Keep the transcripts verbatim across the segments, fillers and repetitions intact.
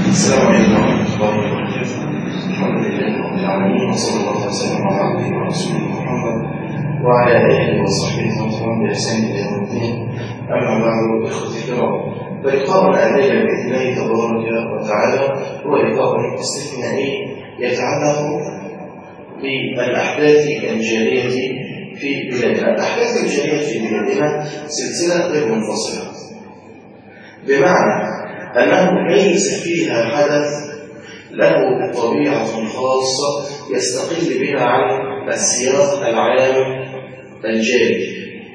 السلام عليكم ورحمة الله وبركاته. الحمد لله رب العالمين، وصلى الله وسلم على عبده ورسوله محمد وعلى آله وصحبه ومن بإحسان إلى يوم الدين. أما بعد، إخوتي الكرام، فلقاؤنا الليلة بإذن الله تبارك وتعالى هو لقاء استثنائي يتعلق بالأحداث الجارية في بلادنا. الأحداث الجارية في بلادنا سلسلة غير منفصلة، بمعنى أنه ليس فيها حدث له طبيعة خاصة يستقل بها عن السياق العام الجاري.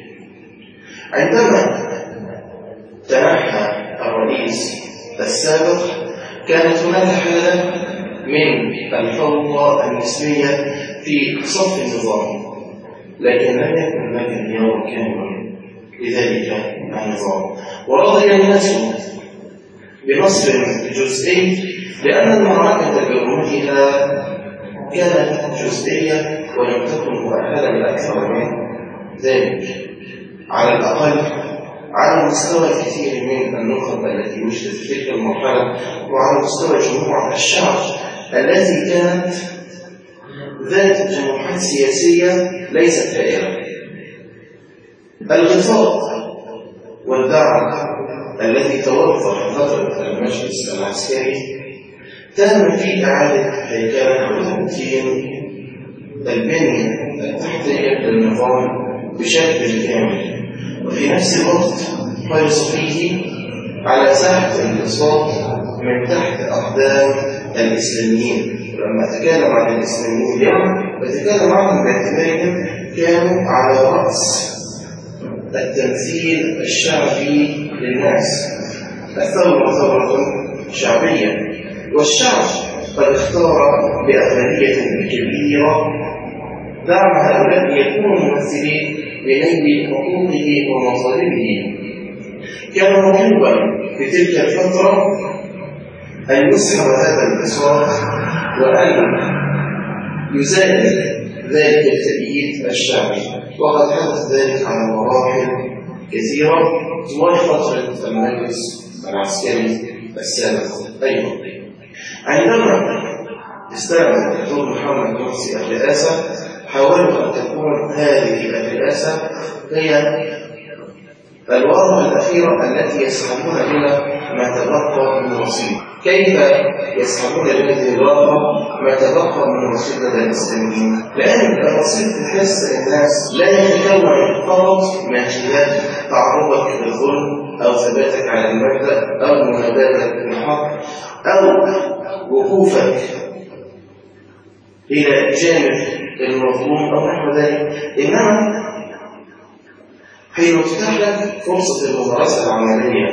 عندما تنحى الرئيس السابق كانت هناك حالة من الفوضى النسبية في صف النظام، لكن لم يكن هناك انهيار كامل لذلك النظام، ورضي الناس بنصر جزئي لأن المعركة برمتها كانت جزئية ولم تكن مؤهلة لأكثر من ذلك، على الأقل على مستوى الكثير من النخب التي وجدت في تلك المرحلة، وعلى مستوى جموع الشعب التي كانت ذات جموعات سياسية ليست هائلة. الغطاء والدعم الذي توفر في فترة المجلس العسكري تم في إعادة هيكلة وتمكين البنية التحتية للنظام بشكل كامل، وفي نفس الوقت حرص فيه على ساحة الانبساط من تحت أقدام الإسلاميين. ولما أتكلم عن الإسلاميين اليوم بتكلم عنهم باعتبارهم كانوا على رأس التمثيل الشعبي للناس. الثورة ثورة شعبية، والشعب قد اختار بأغلبية كبيرة دعم هؤلاء ليكونوا ممثلين لنيل حقوقه ومطالبه. كان مطلوبا في تلك الفترة أن يسحب هذا الانتصار وأن يزال ذلك التأييد الشعبي، وقد حدث ذلك على مراحل كثيرة طوال فترة المجلس العسكري السابق. أيضا عندما استلم الدكتور محمد مرسي الرئاسة حاولوا أن تكون هذه الرئاسة هي الورقة الأخيرة التي يسحبون بها ما تبقى من رصيد. كيف يسحبون بهذه الورقة ما تبقى من رصيد لدى الإسلاميين؟ لأن الرصيد تحس الناس لا يتكون فقط من خلال تعرضك للظلم أو ثباتك على المبدأ أو مناباتك بالحق أو وقوفك إلى جانب المظلوم أو نحو ذلك، إنما حين تتاح لك فرصة الممارسة العملية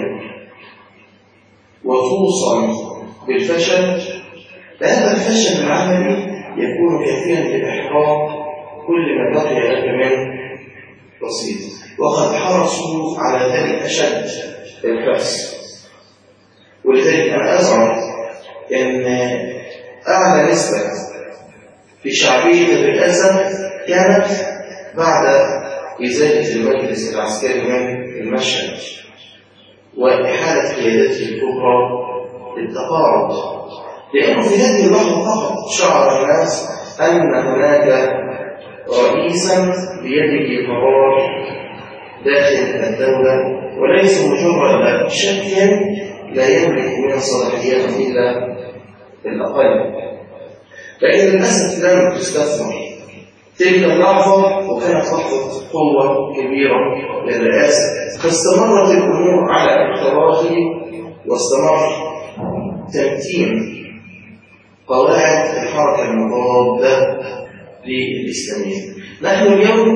وتوصل بالفشل، فهذا الفشل العملي يكون كافيا لإحراق كل ما بقي لك من رصيد، وقد حرصوا على ذلك أشد الحرص. ولذلك أنا أزعم أن أعلى نسبة في شعبية الرئاسة كانت بعد إزالة المجلس العسكري من المشهد وإحالة قيادته الكبرى للتقاعد، لأنه في هذه اللحظة فقط شعر الناس أن هناك رئيسا بيده قرار داخل الدولة وليس مجرد شك لا يملك من الصلاحيات إلا الأقل. لكن للأسف لم تستثمر تلك اللحظة، وكانت لحظة قوة كبيرة للرئاسة، فاستمرت الأمور على التراخي واستمر تمكين قواعد الحركة المضادة للإسلاميين. نحن اليوم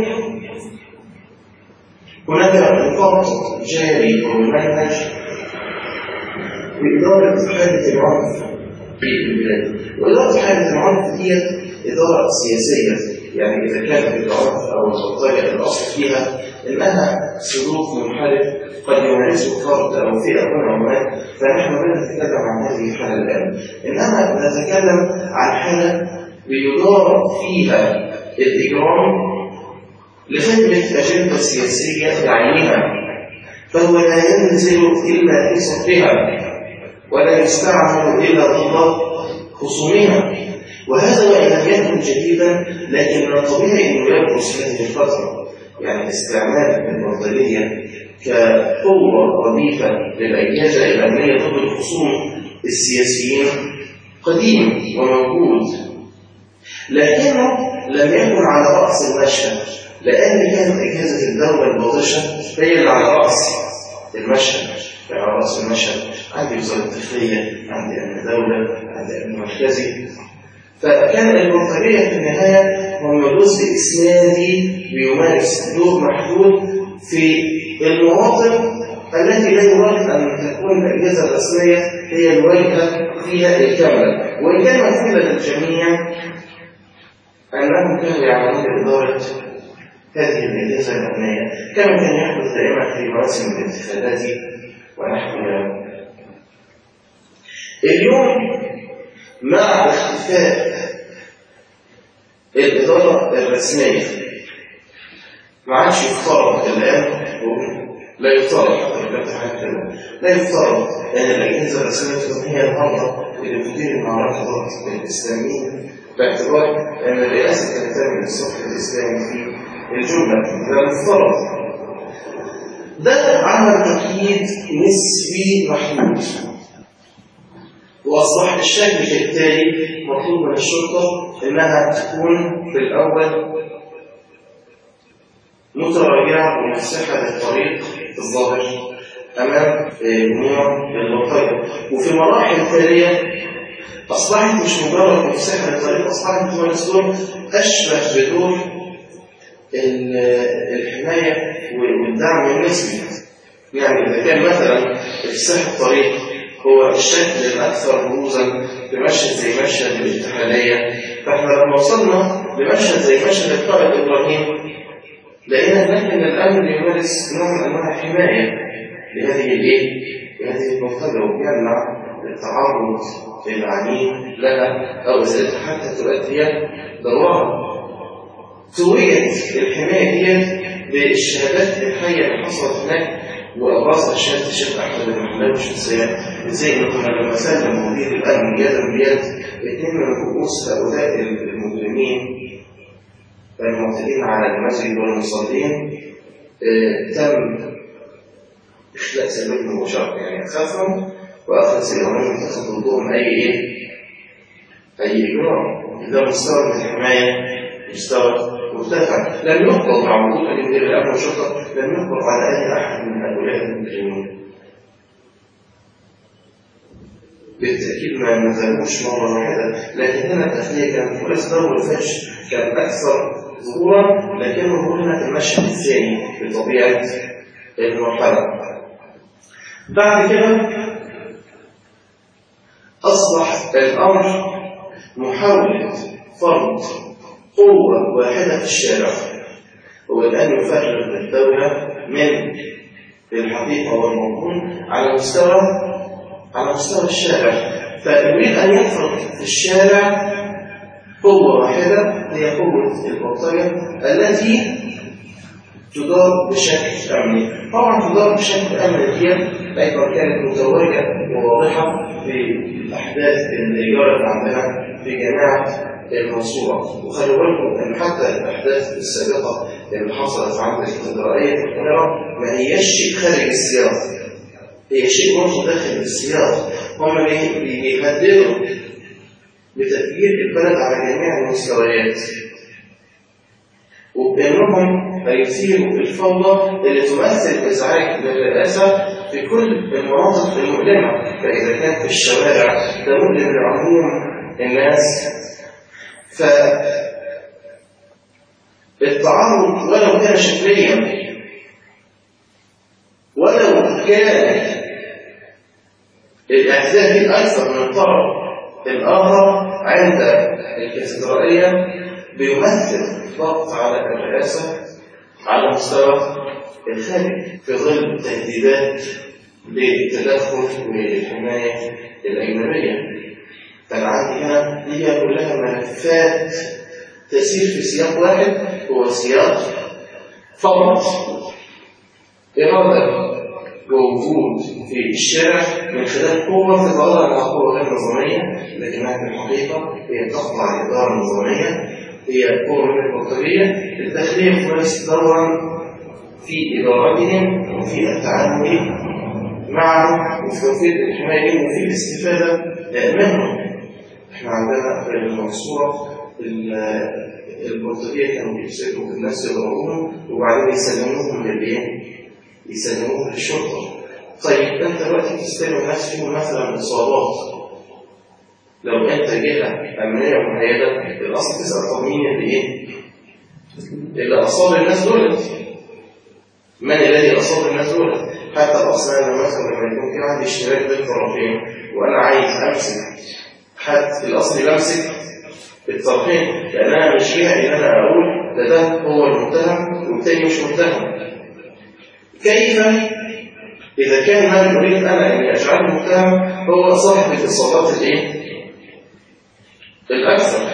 هناك نقاط جاري ومنهج بإدارة حالة العنف في البلاد، وإدارة حالة العنف هي إدارة سياسية. يعني إذا كانت العنف أو البلطجة الأصل فيها إنها سلوك منحرف قد يمارسه فرد أو فئة من هناك، فنحن لا نتكلم عن هذه الحالة الآن، إنما نتكلم عن حالة بيدار فيها الإجرام لخدمة أجندة سياسية بعينها، فهو لا ينزل إلا في صفها ولا يستعمل إلا ضد خصومها. وهذا وإن لم يكن جديدا لكن من الطبيعي أنه يبرز هذه الفترة. يعني استعمال البلطجية كقوة رديفة للأجهزة الأمنية ضد الخصوم السياسيين قديم وموجود، لكنه لم يكن على رأس المشهد، لأن كانت أجهزة الدولة الباطشة هي اللي على رأس المشهد. يعني على رأس المشهد عندي وزارة الداخلية، عندي أمن دولة، عندي أمن مركزي. فكان البلطجية في النهاية هو جزء إسنادي بيمارس دور محدود في المواطن التي لا يراد أن تكون الأجهزة الرسمية هي الواجهة فيها الكاملة. وإن كان مفهوما للجميع أنهم كانوا يعملون بإدارة هذه الأجهزة الأمنية كما كان يحدث دائما في مواسم الانتخابات ونحو ذلك. اليوم مع اختفاء الإدارة الرسمية ما عادش يفترض الآن، لا يفترض حتى لو كانت حاجة كده، لا يفترض أن الأجهزة الرسمية تكون هي النهارده اللي بتدير المعركة ضد الإسلاميين، باعتبار أن الرئاسة تنتمي للصف الإسلامي في الجملة. ده مفترض. ده عمل تقييد نسبي محدود، وأصبح الشكل التالي مطلوب من الشرطة أنها تكون في الأول متراجعة ومساحة للطريق الظاهر أمام جموع البلطجة، وفي المراحل التالية أصبحت مش مجرد مساحة للطريق، أصبحت تمارس دور أشبه بدور الحماية والدعم النسبي. يعني إذا كان مثلا افتتاح الطريق هو الشكل الأكثر بروزا في مشهد زي مشهد الاتحادية، فإحنا لما وصلنا لمشهد زي مشهد القائد إبراهيم لقينا هناك أن الأمن يمارس نوع من أنواع الحماية لهذه الإيه؟ لهذه البلطجة، ويمنع التعرض العنيف لها أو إزالتها حتى تؤدي دورها. توجد الحماية دي بالشهادات الحية اللي حصلت هناك، وأبرزها شهادة الشيخ أحمد بن محمد الشمسية، إزاي إنه كنا لما سلم مدير الأمن يدا بيد اثنين من رؤوس هؤلاء المجرمين المعتدين على المسجد والمصلين آه تم إخلاء سبيلهم مباشرة، يعني أخذهم وأخذ سبيلهم اتخذ ضدهم أي إيه؟ أي إجراء. إذا مستوى من الحماية مستوى مرتفع لم يقبض مع وجود مدير الأمن والشرطة، لم يقبض على أي أحد من هؤلاء المجرمين. بالتأكيد ما نزلوش مرة واحدة، لكن هنا التخلية كان وليس دور الفش كان أكثر ظهورا، لكنه هنا في المشهد الثاني بطبيعة المرحلة. بعد كده أصبح الأمر محاولة فرض قوة واحدة في الشارع، هو الآن يفرق الدولة من الحقيقة والمضمون على مستوى على مستوى الشارع. فيريد أن يفرض في الشارع قوة واحدة هي قوة البلطجة التي تدار بشكل أمني. طبعا تدار بشكل أمني هي أيضا كانت متوجهة وواضحة في الأحداث اللي جرت عندنا في جماعة المنصورة. وخلوا بالكم أن حتى الأحداث السابقة اللي حصلت عند الكاتدرائية في القاهرة ما هيش شيء خارج السياق، هي شيء برضه داخل السياق. هم بيهددوا بتغيير البلد على جميع المستويات، وبأنهم هيثيروا الفوضى اللي تمثل إزعاج للرئاسة في كل المناطق المؤلمة. فإذا كان في الشوارع ده مؤلم لعموم الناس، فالتعرض ولو كان شكليا ولو كان الأحداث الأكثر من الطرف الآخر عند الكاتدرائية بيمثل ضغط على الرئاسة على مستوى الخارج في ظل تهديدات للتدخل والحماية الأجنبية. فأنا عندي هنا هي كلها ملفات تسير في سياق واحد، هو سياق فرض إرادة ووجود في الشارع من خلال قوة تظهر أنها قوة غير نظامية، لكنها في الحقيقة هي تخضع للإدارة النظامية، هي قوة من البلطجية. الداخلية تمارس دورا في إدارتهم وفي التعامل معهم وفي توفير الحماية وفي الاستفادة منهم. احنا عندنا في المنصورة البلطجية كانوا بيمسكوا الناس يضربوهم وبعدين يسلموهم للإيه؟ يسلموهم للشرطة. طيب أنت دلوقتي تستلم الناس فيهم مثلا إصابات، لو أنت جهة أمنية مهيئة الأصل تسأل طب مين اللي إيه؟ اللي أصاب الناس دولت؟ من الذي أصاب الناس دولت؟ حتى الأصل أنا مثلا لما يكون في عندي اشتراك بين طرفين وأنا عايز أمسك حد، الأصل بمسك الطرفين، لأن أنا مش جهة إن أنا أقول ده ده هو المتهم والتاني مش متهم. كيف إذا كان من أريد أنا أن أجعله متهم هو صاحب الإصابات الإيه؟ الأكثر.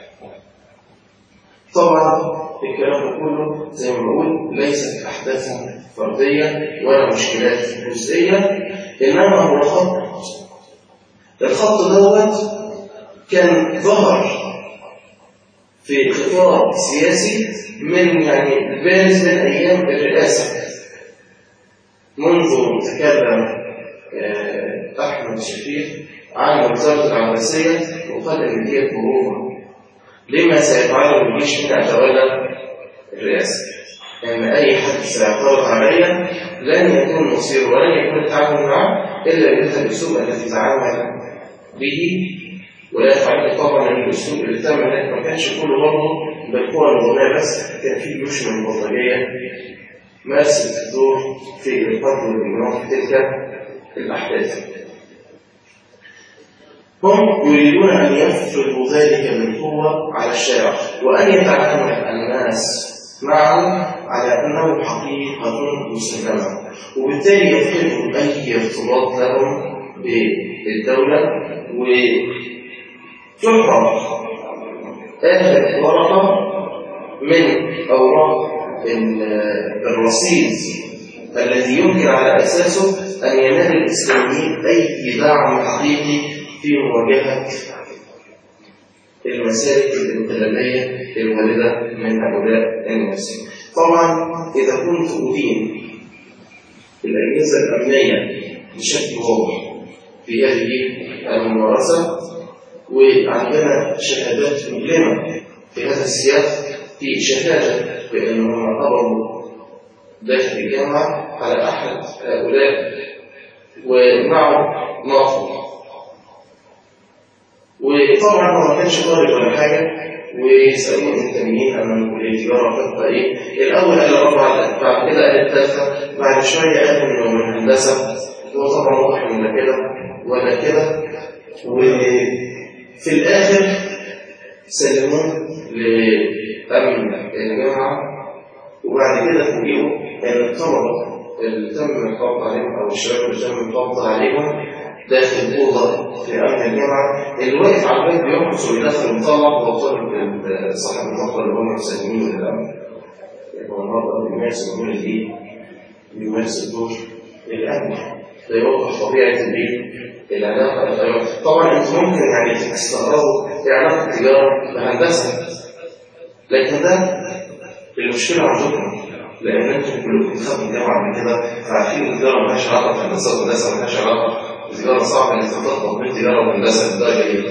طبعا الكلام كله زي ما بقول ليست أحداث فردية ولا مشكلات جزئية، إنما هو خط. الخط دوت كان ظهر في خطاب سياسي من يعني بارز من أيام الرئاسة، منذ تكلم أحمد شفيق عن وزارة العباسية وقال إن دي مرورة لما سيفعله الجيش من أتولى الرئاسة، لأن يعني أي حد سيعترض عليا لن يكون مصير ولن يكون التعامل معه إلا بهذا الأسلوب الذي تعامل به. ولا يفعل طبعا من الأسلوب اللي تم ما كانش كله برضه بالقوى النظامية بس، كان في جيوش من البلطجية مارست الدور في القتل والإجرام في تلك الأحداث. هم يريدون أن يفرضوا ذلك بالقوة على الشارع وأن يتعامل الناس معه على أنه حقيقة مسلمة، وبالتالي يفقدوا أي ارتباط لهم بالدولة وتحرم آخر ورقة من أوراق الرصيد الذي يمكن على أساسه أن ينال الإسلاميين أي دعم حقيقي في مواجهة المسالك الانقلابية الواردة من هؤلاء الناس. طبعا إذا كنت أدين الأجهزة الأمنية بشكل واضح في هذه الممارسة، وعندنا شهادات مؤلمة في هذا السياق، في شهادة بأنهم قبضوا داخل الجامعة على أحد هؤلاء ومعه ناطق، وطبعا هو ما كانش طالب ولا حاجة، ويسألون المهتمين أمام كلية تجارة خطة إيه؟ الأول قال رفع، بعد كده قال الثالثة، بعد شوية قال إنه من هندسة، هو طبعا واضح إنه لا كده ولا كده، وفي الآخر سلموه لأمن الجامعة، وبعد كده فوجئوا إن الطلبة اللي تم القبض عليهم أو الشباب اللي تم القبض عليهم داخل الأوضة في أمن الجامعة اللي واقف على الباب بيرقص ويدخل ويطلع وطالب صاحب المطلب اللي هم مسلمين للأمن. يبقى النهارده بيمارس الدور الإيه؟ بيمارس الدور الأمني. ده يوضح طبيعة الإيه؟ العلاقة. طبعا أنتم ممكن يعني تستغربوا إيه علاقة التجارة بهندسة، لكن ده المشكلة عندكم، لأن أنتم كلكم دخلتوا الجامعة من كده فعارفين التجارة مالهاش علاقة بهندسة والهندسة مالهاش علاقة التجارة. صعب إنك تطبق بين تجارة وهندسة بالدرجة دي.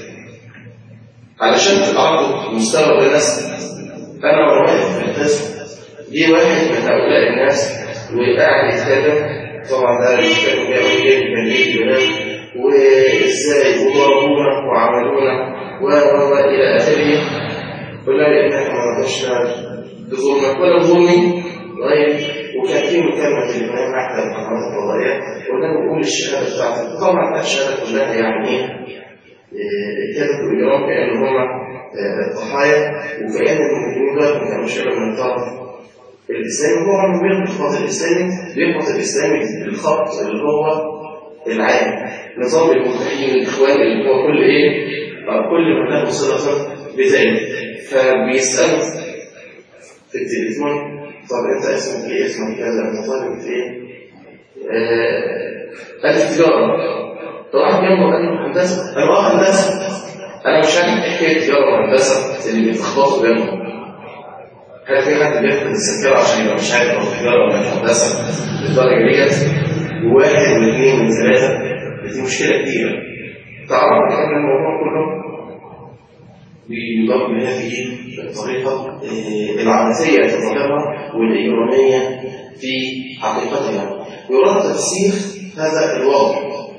علشان تعرضوا مستوى الناس، أنا وأنا واقف في القسم جه واحد من هؤلاء الناس وقاعد يتكلم، طبعا ده كان جاي كان ليه كلام وإزاي وضربونا وعملونا وإلى آخره، قلنا لي إحنا ما نقدرش بظلمك ولا ظلمي. طيب وكان في مكالمة تليفونية مع أحد القنوات الفضائية، قلنا له قول الشهادة بتاعتك. طبعا الشهادة كلها يعني إيه؟ كتبوا الإجرام كأن هم الضحايا وكأن المجرمين دول ما كانوش إلا من الطرف الإسلامي. هو من بين الخط الإسلامي بيخبط الإسلامي بالخط اللي هو العام، نظام المتحدين الإخوان اللي هو كل إيه؟ كل ما له صلة بذلك. فبيسألوا في التليفون طب انت اسمك ايه؟ اسمك كذا، انت طالب في ايه؟ قال لي تجاره، فواحد جنبه قال له هندسه، انا اه هندسه، انا مش عارف ايه حكايه تجاره وهندسه اللي بيتخبطوا بينهم. هل في حد بياخد السكره عشان يبقى مش عارف هو تجاره ولا هندسه بالدرجه ديت؟ وواحد واثنين وثلاثه، دي مشكله كبيره. تعرف ان الموضوع كله بيضرب بهذه الطريقه العبثيه الظاهره والاجراميه في حقيقتها. يراد تفسير هذا الوضع،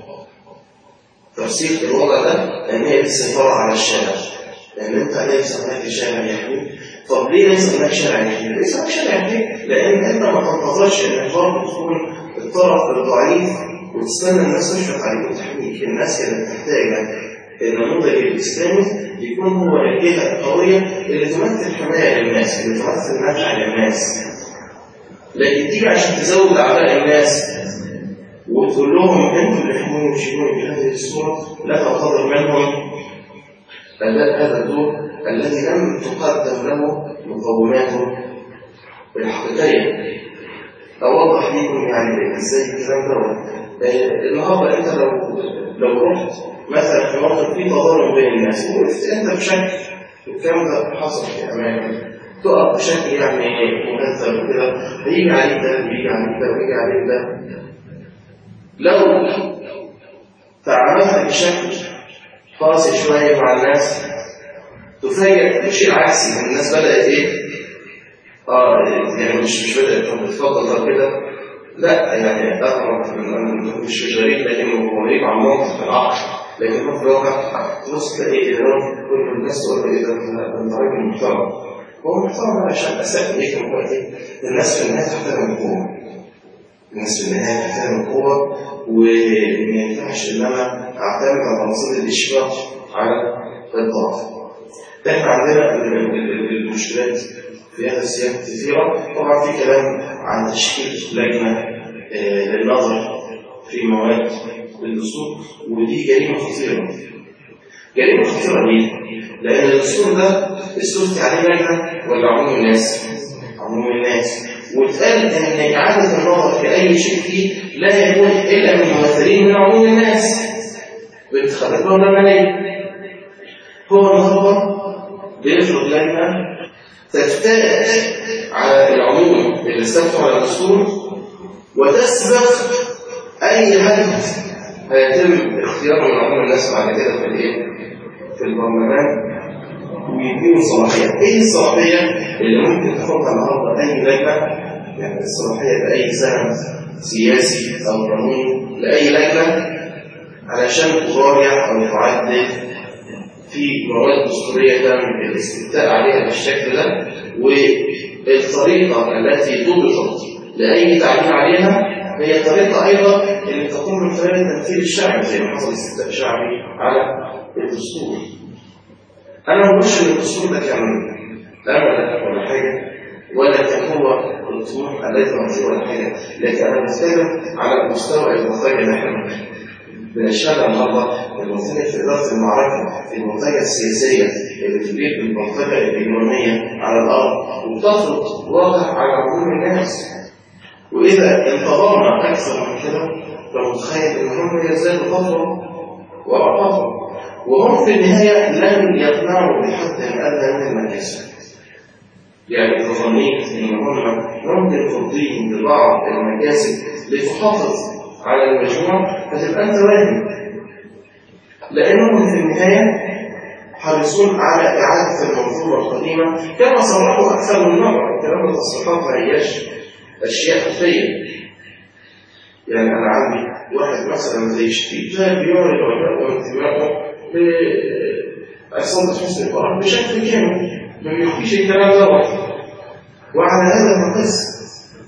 تفسير الوضع ده ان هي السيطره على الشارع، لان انت ليس هناك شارع يحميك. طب ليه ليس هناك شارع يحميك؟ ليس هناك شارع يحميك لان انت ما تنتظرش ان برضه تكون الطرف الضعيف وتستنى الناس تشفق عليك وتحميك. الناس كانت محتاجه النموذج الاسلامي يكون هو الجهه القويه اللي تمثل حمايه للناس، اللي تمثل نفع للناس. لكن تيجي عشان تزود اعداء الناس وتقول لهم انتم اللي يحموني وتشيلوني بهذه الصوره، لا تنتظر منهم اداء هذا الدور الذي لم تقدم له مقوماته الحقيقيه. اوضح لكم يعني ازاي الكلام ده. النهارده انت لو لو رحت مثلا في موقف فيه تضارب بين الناس وقفت انت بشكل، الكلام ده حصل في اماكن، تقف بشكل يعني مهذب وكده، هيجي عليك ده ويجي عليك ده ويجي عليك ده. لو تعاملت بشكل قاسي شويه مع الناس تفاجئ بشيء عكسي، الناس بدات ايه؟ اه يعني مش مش بدات تتفضل كده، لا يعني اغرب مش غريب لكنه غريب عن موقف العقل، لكن في الواقع تبص تلاقي كل الناس تقول له اذا انت راجل محترم. هو محترم عشان اساء اليك من وقت الناس في النهايه تحترم القوه. الناس في النهايه تحترم القوه، وما ينفعش ان انا اعتمد على مصادر الاشفاق على الضعف. احنا عندنا المشكلات في هذا السياق كثيره. طبعا في كلام عن تشكيل لجنه للنظر في مواد الدستور، ودي جريمه خطيره. جريمه خطيره ليه؟ لان الدستور ده استفتي عليه لجنه ولا عموم الناس؟ عموم الناس. واتقال ان اعاده النظر في اي شيء فيه لا يكون الا من ممثلين من عموم الناس بانتخابات برلمانيه. هو النهارده بيفرض لجنه تفتات على العموم اللي استفتوا على الدستور وتسبق اي هدف هيتم اختياره من عموم الناس بعد كده في الايه؟ في البرلمان، ويديهم صلاحيه. ايه الصلاحيه اللي ممكن تاخدها النهارده اي لجنه؟ يعني الصلاحيه لاي سهم سياسي او قانوني لاي لجنه علشان تراجع او تعدل في مواد دستوريه تم الاستفتاء عليها بالشكل ده، والطريقه التي ضبطت لاي تعديل عليها هي طريقه ايضا اللي تقوم من خلال التمثيل الشعبي زي ما حصل استفتاء شعبي على الدستور. انا ما بقولش ان الدستور ده كان امل ولا حاجه، ولا كان هو الطموح الذي نرجوه ولا حاجه، لكن انا بتكلم على المستوى المختلف اللي احنا بنشتغل النهارده المنتجه في اداره المعركه، المنتجه السياسيه اللي تدير المنتجه الاجراميه على الارض وبتفرض واقع على عموم الناس. واذا انتظرنا اكثر من كده فمتخيل ان هم يزدادوا فضلا وعقابا، وهم في النهايه لن يقنعوا بحد ادنى من المكاسب. يعني اذا ظنيت ان هم ممكن ترضيهم ببعض المكاسب لتحافظ على المجموع فتبقى انت واهم، لانهم في النهايه حريصون على اعاده المنظومه القديمه كما صرحوا اكثر من مره. كلام التصريحات ما هياش اشياء خفيه. يعني انا عندي واحد مثلا زي شتيت جاي بيعرض وجهه وانتمائه لعصام حسني مبارك بشكل كامل، ما بيخفيش الكلام دوت، وعلى هذا نقص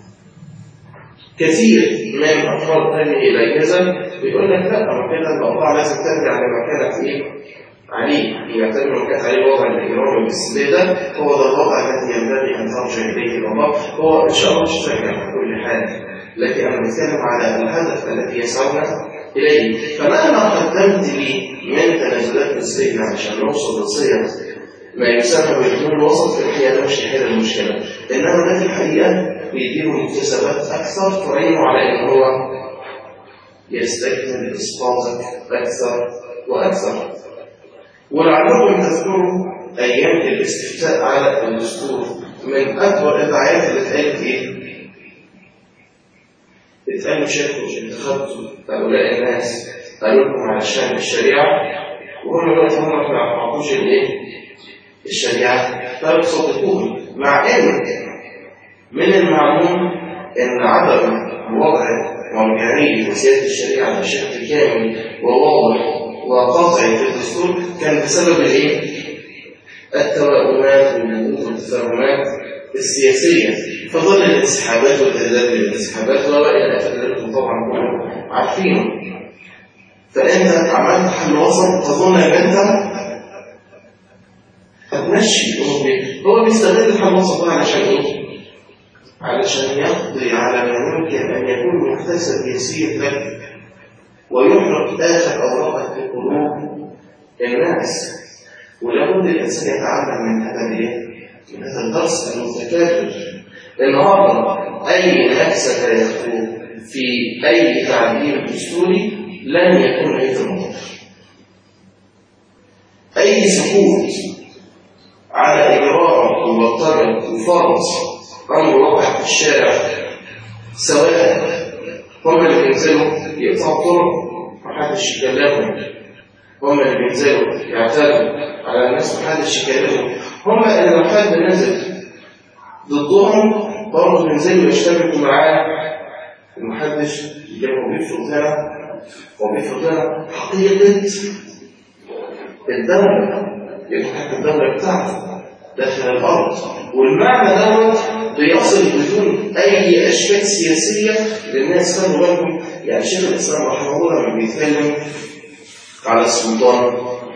كثير من افراد هذه الاجهزه بيقول لك لا، ما كده الاوضاع لازم ترجع لما كانت ايه عليه، يعتبر ما كانت عليه وضع الاجرام والسلبيه ده هو ده الوضع الذي ينبغي ان ترجع اليه الاوضاع. هو ان شاء الله مش ترجع في كل حال، لكن انا بتكلم على الهدف الذي يسعون اليه. فمهما قدمت لي من تنازلات نسبيه عشان نوصل لصيغه ما يسمى بالحلول الوسط، في الحقيقه ده مش هيحل المشكله، انما ده في الحقيقه بيديله مكتسبات اكثر تعينه على ان هو يستكمل إسقاطك أكثر وأكثر. ولعلكم تذكروا أيام الاستفتاء على الدستور، من أكبر الدعايات اللي اتقالت إيه؟ اتقالوا شاركوا انتخبتوا هؤلاء الناس، قالوا لكم علشان الشريعة، وهم دلوقتي هم ما يعرفوش الإيه؟ الشريعة، فبتصدقوهم، مع إن من المعلوم إن عدم وضع مرجعية وسيادة الشريعة بشكل كامل وواضح وقاطعي في الدستور كان بسبب الايه؟ التوائمات والتفاهمات السياسية، فظل الانسحابات والتهديدات للانسحابات والى اخره طبعا كلهم عارفينه. فانت عملت حل وسط تظن ان انت هتمشي الامور دي، هو بيستغل الحل الوسط ده علشان ايه؟ علشان يقضي على ما يمكن ان يكون محتسب سياسيا لك ويحرق آخر أوراقك في قلوب الناس. ولابد الإنسان يتعلم من هذا الإيه؟ من هذا الدرس المتكرر. النهارده أي نكسة يخطو في أي تعديل دستوري لن يكون أي المطر. أي سكوت على إجرام وبلطجة وفرض أمر واقع في الشارع، سواء هم اللي بينزلوا يقطعوا الطرق محدش يكلمهم، هم اللي بينزلوا يعتدوا على الناس محدش يكلمهم، هم اللي لو حد نزل ضدهم برضه بينزلوا يشتبكوا معاه ومحدش يجيبهم. بيفرض هنا وبيفرض هنا حقيقة الدولة، يبقى حتى الدولة بتاعته داخل الأرض، والمعنى دوت بيصل بدون أي أشكال سياسية للناس. خلوا بالكم يعني شيخ الإسلام رحمه الله لما بيتكلم على السلطان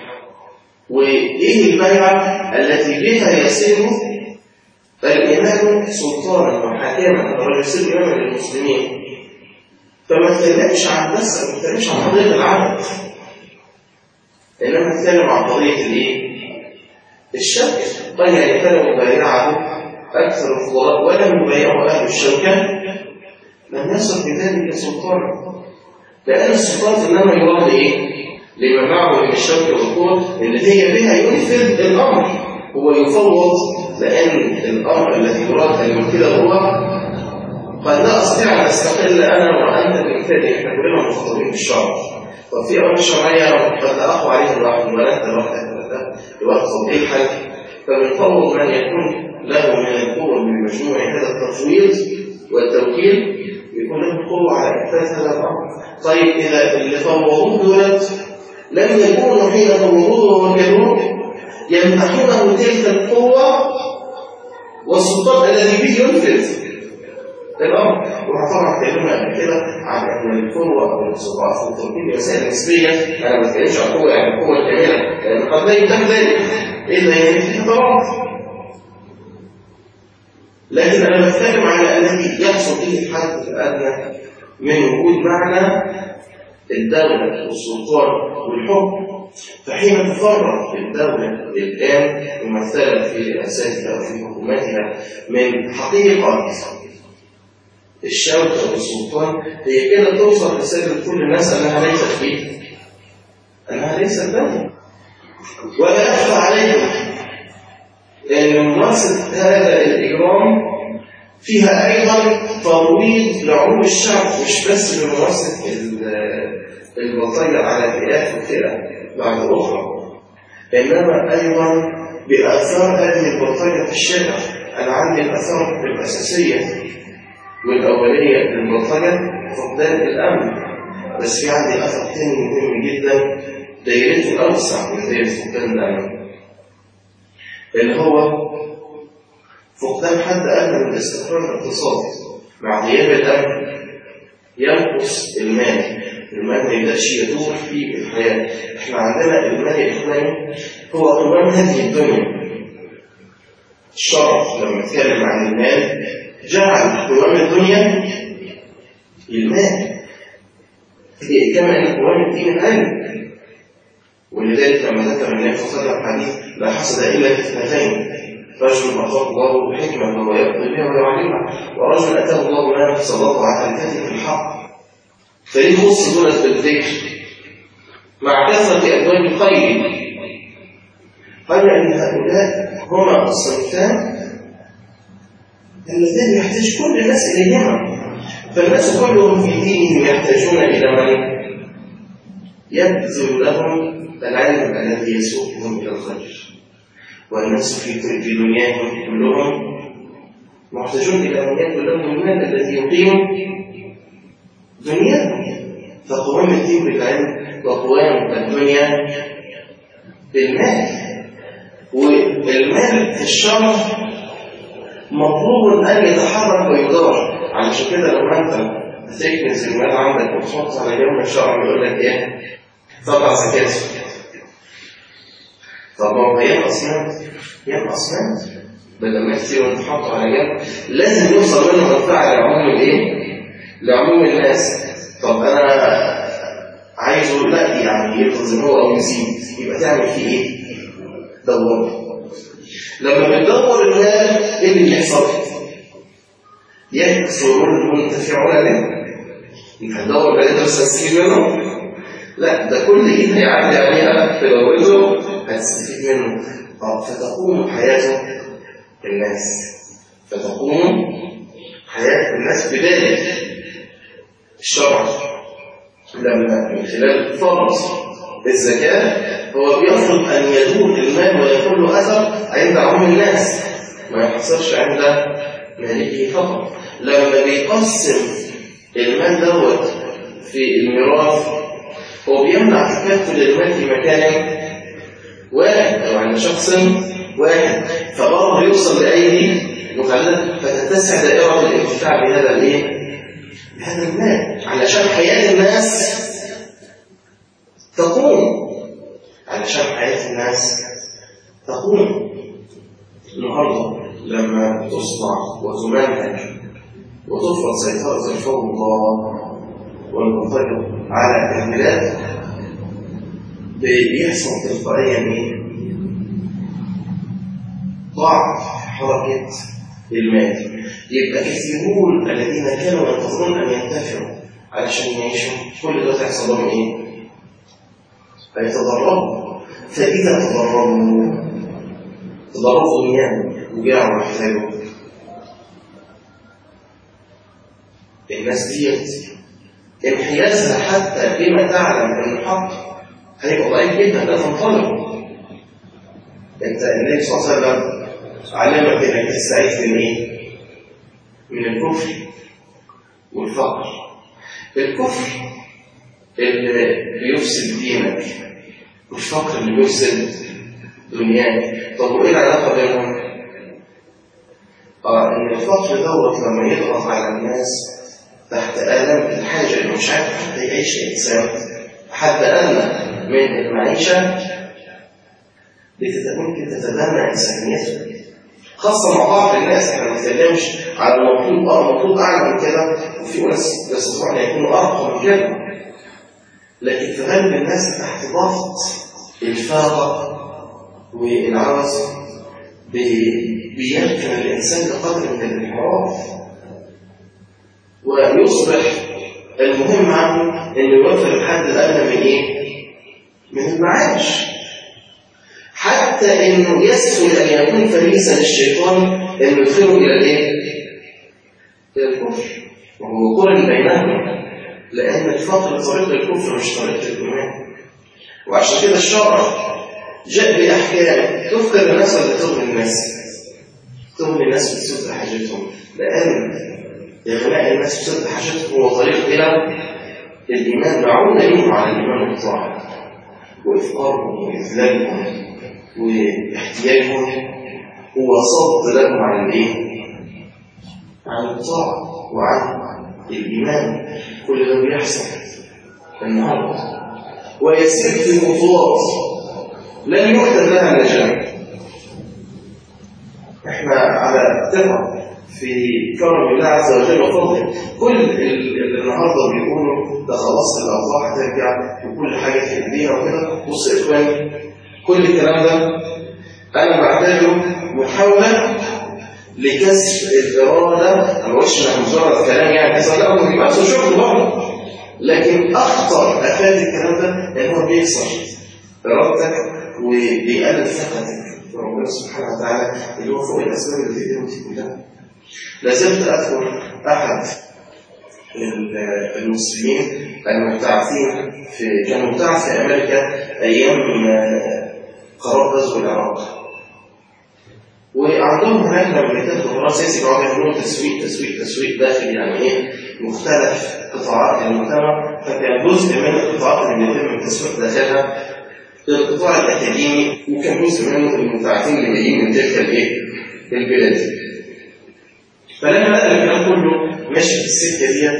وإيه البيعة التي بها يصير الإمام سلطانا وحاكما أو يصير إماما للمسلمين، فما تكلمش عن بس ما تكلمش عن قضية العدد، إنما تكلم عن قضية الإيه؟ الشك. قال يعني كانوا مبايعه أكثر الفضلاء ولم يبايعوا أهل الشوكة لم يصل بذلك سلطانا، لأن السلطان إنما يراد إيه؟ لما معه من الشوكة والقوة اللي هي بها ينفذ الأمر، هو يفوض، لأن الأمر الذي يراد أن ينفذه هو قد لا أستطيع أن أستقل أنا وأنت بإنفاذه، إحنا كلنا مخاطبين بالشرع، وفي أمر الشرعية قد لا أقوى عليه الواحد ولا أنت لوحدك لوقت تطبيق حل، فبنفوض من يكون له من القوة من مجموع هذا التفويض والتوكيل يكون له قوة على إنفاذ هذا الأمر. طيب إذا اللي فوضوه دولت لم يكونوا حين فوضوه ووكلوه يمنحونه تلك القوة والسلطان الذي به ينفذ الأمر. وطبعا اتكلمنا قبل كده عن أن القوة أو السلطات في التوكيل مسائل نسبية، أنا ما بتكلمش عن القوة يعني القوة الكاملة، لأن قد لا يتم ذلك إلا يعني في خطرات، لكن أنا بتكلم على الذي يحصل فيه الحد الأدنى من وجود معنى الدولة والسلطان والحكم. فحين تفرغ الدولة الآن ممثلة في رئاساتها وفي حكوماتها من حقيقة الشوكة والسلطان، هي كده توصل رسالة لكل الناس أنها ليست فيه، أنها ليست دولة. ولا يخفى عليكم أن ممارسة هذا الإجرام فيها أيضا ترويض لعموم الشعب، مش بس بممارسة البلطجة على فئات وفئة بعد أخرى، إنما أيضا بآثار هذه البلطجة في الشارع. أنا عندي الآثار الأساسية والأولية للبلطجة فقدان الأمن، بس في عندي أثر ثاني مهم جدا دايرته أوسع من دايرة فقدان الأمن، اللي هو فقدان حد أدنى من الاستقرار الاقتصادي. مع غياب الأمن ينقص المال، المال ما يبدأش يدور في الحياة. احنا عندنا المال الإخواني هو قوام هذه الدنيا. الشرع لما نتكلم عن المال جعل قوام الدنيا المال، كما أن قوام الدين العلم. ولذلك لما ذكر النبي صلى الله عليه وسلم حديث لا حسد إلا في اثنتين، رجل أعطاه الله بحكمة وهو يقضي بها ويعلمها، ورجل أتاه الله مالا فسلطه على الكذب في الحق. فليه خص دولت بالذكر مع كثرة أبواب الخير؟ قال أن هؤلاء هما الصنفان الذين يحتاج كل الناس إليهما، فالناس كلهم في دينهم يحتاجون إلى من يبذل لهم العلم الذي يسوقهم إلى الخير، والناس في دنياهم كلهم محتاجون إلى من يبذل لهم المال الذي يقيم دنياهم. فقوام الدين بالعلم وقوام الدنيا بالمال، والمال في الشرع مطلوب أن يتحرك ويدار. علشان كده لما أنت هتكنز المال عندك وتحط على يوم الشرع يقول لك إيه؟ طبعا زكاة. طب هو ينقص مال؟ ينقص مال بدل ما كتير وأنت تحط على جنب، لازم يوصل منه منفعة لعموم الإيه؟ لعموم الناس. طب أنا عايزه لا يعني يلتزم هو أو يزيد، يبقى تعمل فيه إيه؟ دور. لما بتدور المال إيه اللي بيحصل؟ يكثر المنتفعون به. أنت هتدور بقى أنت بس هتستفيد منه؟ لا، ده كل إيد هيعدي عليها في دورته هتستفيد منه. طب فتقوم حياته الناس، فتقوم حياة الناس بذلك. الشرع لما من خلال فرض الزكاة هو بيفرض أن يدور المال ويكون له أثر عند عموم الناس، ما يحصلش عند مالكه فقط. لما بيقسم المال دوت في الميراث هو بيمنع تكافل المال في مكان واحد أو عند شخص واحد، فبرضه يوصل لأيدي متعددة فتتسع دائرة الانتفاع بهذا الايه؟ بهذا المال، علشان حياة الناس تقوم، علشان حياة الناس تقوم. النهارده لما تصنع وتمنهج وتفرض سيطرة الفوضى والبطاقة على البلاد بيحصل تلقائيا ايه؟ ضعف حركة المال. يبقى كثيرون الذين كانوا ينتظرون أن ينتفعوا علشان يعيشوا كل ده تحصل لهم إيه؟ فيتضرروا. فإذا تضرروا تضرروا دنياهم وجاعوا واحتاجوا. الناس ديت انحيازها حتى بما تعلم أن الحق هيبقى ضعيف جدا، لا تنطلق. أنت النبي صلى الله عليه وسلم علمك انك تستعيذ من ايه؟ من الكفر والفقر. الكفر اللي بيفسد دينك والفقر اللي بيفسد دنياك. طب وايه العلاقه بينهم؟ اه ان الفقر دوت لما يضغط على الناس تحت الم الحاجه اللي مش عارف حتى يعيش الانسان حتى ادنى من المعيشه ممكن تتدنى انسانيته، خاصة مع بعض الناس. احنا ما بنتكلمش على المطلوب اه مطلوب اعلى من كده، وفي ناس يستطيعون ان يكونوا ارقى من كده، لكن في غالب الناس تحت ضغط الفاقة والعوز بيمكن الانسان لقدر من الانحراف، ويصبح المهم عنه انه يوفر الحد الادنى من ايه؟ من المعاش، حتى انه يسهل ان يكون فريسا للشيطان انه يدخله الى الايه؟ الى الكفر، وهو قرن بينهما، لان الفقر طريق الكفر مش طريق الايمان. وعشان كده الشرع جاء باحكام تفكر الناس ولا تغني الناس؟ تغني الناس بتسد حاجتهم، لان اغناء الناس بتسد حاجتهم هو طريق الى الايمان، معونه لهم على الايمان والطاعه وافقارهم واذلالهم واحتياجهم هو صد لهم عن الايه؟ عن الطاعه وعن الايمان. كل ده بيحصل النهارده ويسير في خطوات لن يكتب لها نجاح. احنا على ثقه في كرم الله عز وجل وفضله، كل اللي النهارده بيقولوا ده خلاص الاوضاع هترجع وكل حاجه في ايدينا وكده. بص يا اخواني، كل الكلام ده انا بعتبره محاوله لكسر الاراده. انا مش مجرد كلام يعني كسر، لا هو بيبقى شغل برضه، لكن أخطر أفاد الكلام ده إن هو بيكسر إرادتك وبيقلل ثقتك في ربنا سبحانه وتعالى اللي هو فوق الأسباب اللي في إيديهم دي كلها. لازلت أذكر أحد المسلمين المبتعثين في كان مبتعث في أمريكا أيام قرار غزو العراق، وعندهم هناك لما بيتاخدوا قرار سياسي بيقعدوا يعملوا تسويق تسويق تسويق داخلي، يعني ايه مختلف قطاعات المجتمع. فكان جزء من القطاعات اللي بيتم التسويق داخلها القطاع الاكاديمي، وكان جزء منه المبتعثين اللي جايين من تلك الايه البلاد. فلما لقى الكلام كله ماشي في السكه ديت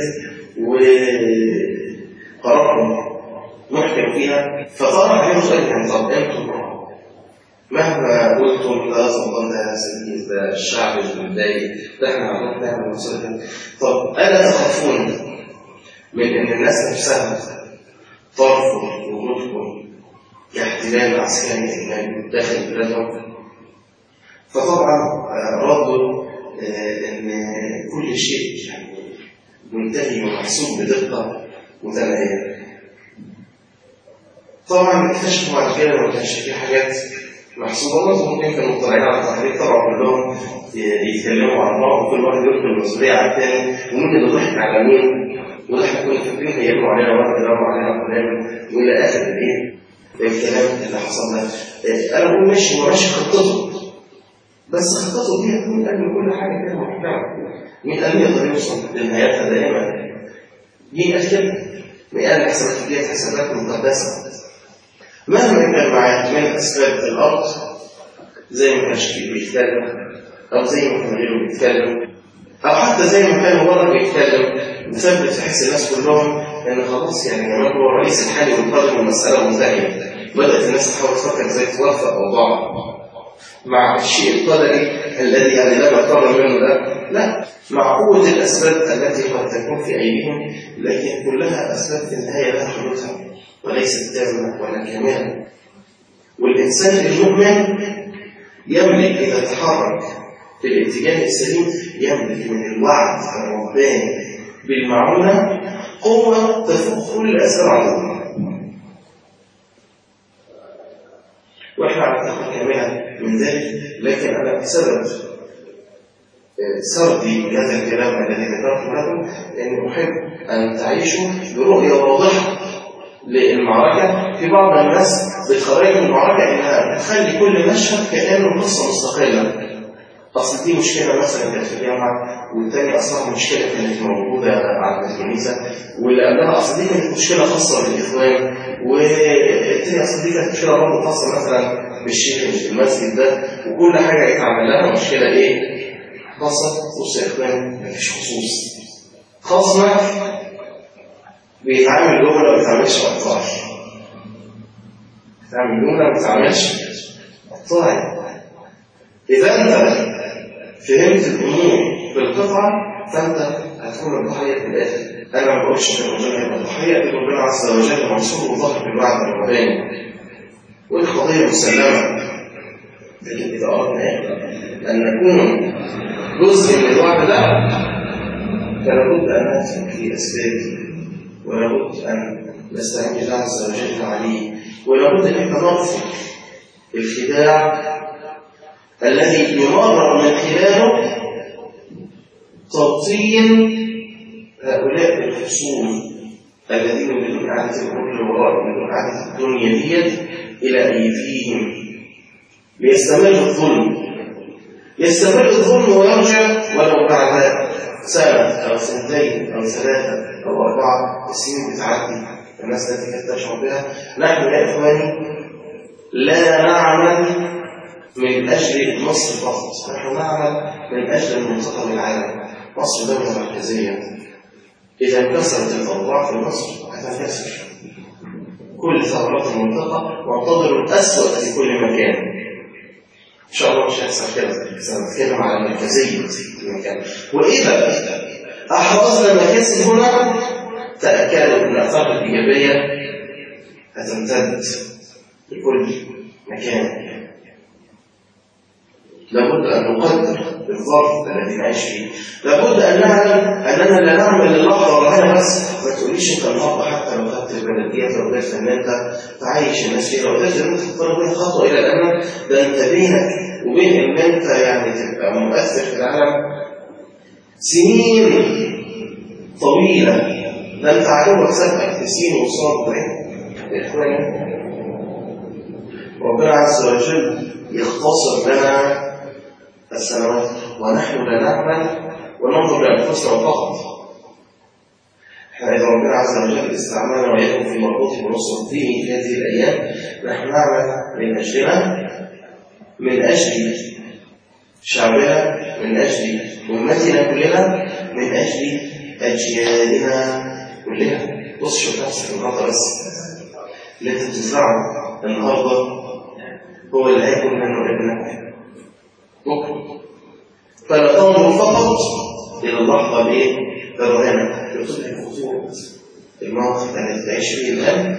وقرارهم محكم فيها، فطرح عليهم سؤال يعني طب انتم مهما قلتم لا تفضل ده سبيل ده الشعب اللي متضايق ده احنا عملنا نعمل مسؤولين، طب الا تخافون من ان الناس نفسها ترفض وجودكم كاحتلال عسكري اجنبي داخل بلادهم؟ فطبعا ردوا ان كل شيء يعني منتهي ومحسوب بدقه متناهيه. طبعا اكتشفوا بعد كده ما كانش في حاجات محسوبة، ممكن كانوا مطلعين على التحريك طبعا كلهم يتكلموا عن بعض وكل واحد يلقي المسؤولية على الثاني، ومين اللي ضحك على مين، وده احنا كنا فاكرين هيبقوا علينا واحد يضربوا علينا قدام، والى اخر الايه الكلام اللي حصل ده. انا بقول ماشي هو ماشي خطته، بس خطته دي مين قال كل حاجه كده محكمه؟ مين قال يقدر يوصل لنهايتها دائما؟ مين قال كده؟ مين قال الحسابات دي حسابات مقدسه؟ مهما كان معاه من أسباب الأرض زي ما كان شكيل بيتكلم أو زي ما كان غيره بيتكلم أو حتى زي ما كان مبارك بيتكلم، مثبت في حس الناس كلهم إن خلاص يعني جمال هو الرئيس الحالي والقادم والمسألة منتهية. بدأت الناس تحاول تفكر إزاي توفق أوضاعها مع الشيء القدري الذي يعني لا نقرر منه ده، لا، مع قوة الأسباب التي قد تكون في أيديهم، لكن كلها أسباب في النهاية لها حدودها وليست تامة ولا كاملة. والإنسان المؤمن يملك إذا تحرك في الاتجاه السليم يملك من الوعد الرباني بالمعونة قوة تفوق كل أسباب عظيمة. وإحنا على التقوى كاملة من ذلك، لكن أنا بسبب سردي هذا الكلام الذي ذكرته لكم لأني أحب أن تعيشوا برؤية واضحة للمعركة. في بعض الناس بتخرج من المعركة إنها بتخلي كل مشهد كأنه قصة مستقلة. أصل دي مشكلة مثلا كانت في الجامعة، والتاني أصلا مشكلة كانت موجودة عند الكنيسة، واللي قبلها أصل دي كانت مشكلة خاصة بالإخوان، والتاني أصل دي كانت مشكلة برضه خاصة مثلا بالشيخ اللي في المسجد ده، وكل حاجة يتعمل لها مشكلة إيه؟ خاصة. بص يا إخوان مفيش خصوص. خاصة بيتعامل جملة ما بيتعاملش قطاعي. بيتعامل جملة ما بيتعاملش قطاعي. إذا أنت فهمت الأمور بالقطعة فأنت هتكون الضحية في الآخر. أنا ما بقولش إن ربنا هيبقى الضحية، إن ربنا عز وجل منصور وظهر بالوعد الرباني والقضية مسلمة. لكن إذا أردنا أن نكون جزء من الوعد ده فلا بد أن نأتي في أسباب، ولا بد أن نستعين بالله عز وجل عليه، ولا بد أن نرفض الخداع الذي يمرر من خلاله تبطين هؤلاء الخصوم الذين يريدون إعادة الأمور للوراء، يريدون إعادة الدنيا ديت إلى أيديهم ليستمر الظلم. يستمر الظلم ويرجع ولو بعد سنة أو سنتين أو ثلاثة أو أربعة سنين بتعدي الناس التي كانت تشعر بها. نحن يا إخواني لا نعمل من أجل مصر فقط، نحن نعمل من أجل المنطقة والعالم. مصر دولة مركزية، إذا انكسرت الأوضاع في مصر هتنكسر كل ثورات المنطقة، وانتظروا الأسوأ في كل مكان. إن شاء الله مش هيحصل كده، سنتكلم على المركزية في المكان. وإذا أحرزنا المكاسب هنا تأكدوا أن الآثار الإيجابية هتمتد لكل مكان. لابد أن نقدر بالظرف الذي نعيش فيه. لابد أن نعلم أننا لا نعمل للحظة والهنا بس. ما تقوليش أنت النهارده حتى لو خدت البلديات وقدرت أن أنت تعيش الناس فيها وقدرت أن أنت تختار بيها خطوة إلى الأمام، ده أنت بينك وبين أن أنت يعني تبقى مؤثر في العالم سنين طويلة. ده أنت عدوك سبقك في سنين وصاب يا إخواني. ربنا عز وجل يختصر لنا السنوات ونحن لا نعمل وننظر لأنفسنا فقط. احنا إذا ربنا عز وجل استعملنا وإياكم في مربوط ونصر الدين في هذه الأيام، نحن نعمل من أجلنا، من أجل شعبنا، من أجل أمتنا كلنا، من أجل أجيالنا كلنا. بص شوف نفسك النهارده بس، اللي أنت بتزرعه النهارده هو اللي هيكون منه ابنك بكره. فلا تنظر فقط إلى اللحظة الإيه؟ الراهنة، بتدرك خطورة الموقف الذي تعيش فيه الآن.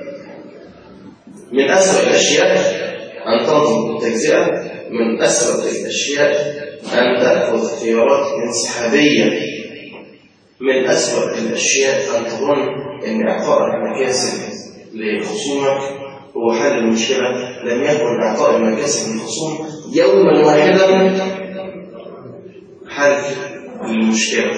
من أسوأ الأشياء أن تنظر بالتجزئة، من أسوأ الأشياء أن تأخذ خيارات انسحابية، من أسوأ الأشياء أن تظن أن إعطاء المكاسب لخصومك هو حل المشكلة. لم يكن إعطاء المكاسب للخصوم يوما واحدا حل المشكلة.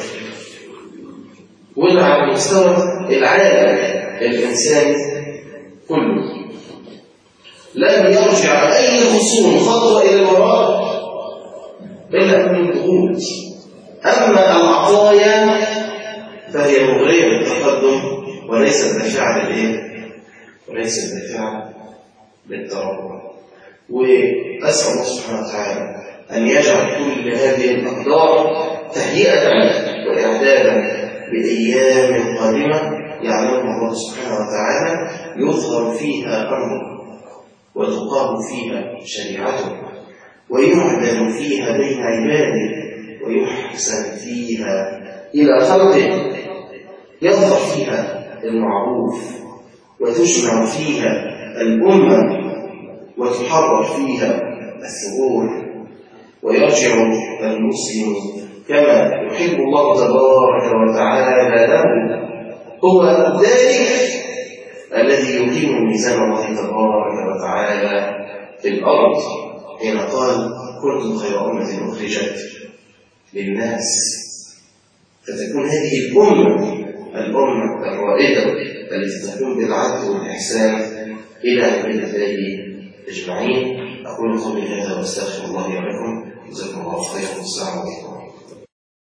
وده على مستوى العالم الإنساني كله. لم يرجع أي خصوم خطوة إلى الوراء إلا من الضغوط. أما العطايا فهي مغرية بالتقدم وليست دافعة للإيه؟ وليست دافعة للتربع. وأسأل الله سبحانه وتعالى أن يجعل كل هذه الأقدار تهيئة وإعدادا لأيام قادمة يعلمها الله سبحانه وتعالى يظهر فيها أمره وتقام فيها شريعته ويعدل فيها بين عباده ويحسن فيها إلى خلقه، يظهر فيها المعروف وتجمع فيها الأمة وتحرر فيها الثغور ويرجع المسلم كما يحب الله تبارك وتعالى له. هو ذلك الذي يقيم ميزان الله تبارك وتعالى في الأرض حين قال كنتم خير أمة أخرجت للناس. فتكون هذه الأمة الأمة الرائدة التي تقوم بالعدل والإحسان إلى عباد الله أجمعين. أقول قولي هذا واستغفر الله لكم. جزاكم الله خيرا والسلام عليكم.